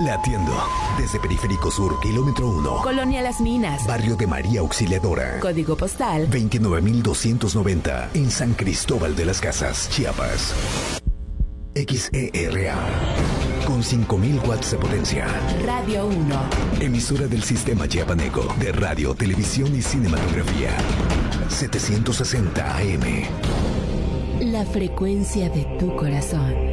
Latiendo. Desde Periférico Sur, kilómetro 1. Colonia Las Minas. Barrio de María Auxiliadora. Código postal 29290. En San Cristóbal de las Casas, Chiapas. XERA. Con 5000 watts de potencia. Radio 1. Emisora del Sistema Chiapaneco de Radio, Televisión y Cinematografía. 760 AM. La frecuencia de tu corazón.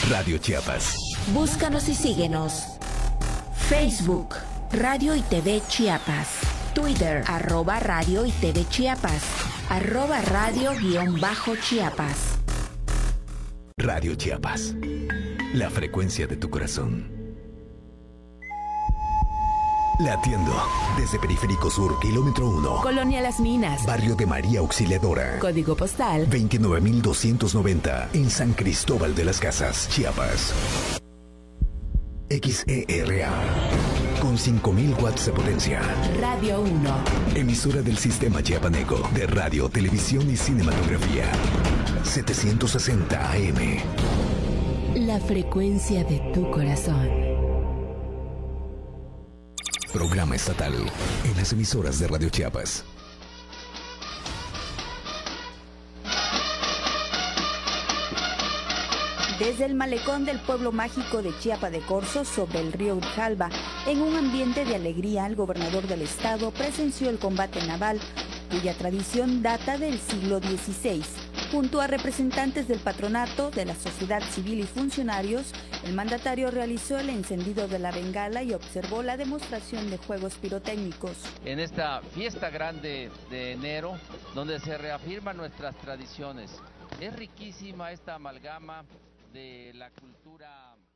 Radio Chiapas. Búscanos y síguenos. Facebook, Radio y TV Chiapas. Twitter, @Radio y TV Chiapas. @radio_Chiapas. Radio Chiapas. La frecuencia de tu corazón. Latiendo desde Periférico Sur, kilómetro 1. Colonia Las Minas. Barrio de María Auxiliadora. Código postal 29290 en San Cristóbal de las Casas, Chiapas. XERA con 5000 watts de potencia. Radio 1. Emisora del Sistema Chiapaneco de Radio, Televisión y Cinematografía. 760 AM. La frecuencia de tu corazón. Programa estatal en las emisoras de Radio Chiapas. Desde el malecón del pueblo mágico de Chiapa de Corzo, sobre el río Grijalva, en un ambiente de alegría, el gobernador del estado presenció el combate naval, cuya tradición data del siglo XVI. Junto a representantes del patronato, de la sociedad civil y funcionarios, el mandatario realizó el encendido de la bengala y observó la demostración de juegos pirotécnicos. En esta fiesta grande de enero, donde se reafirman nuestras tradiciones, es riquísima esta amalgama de la cultura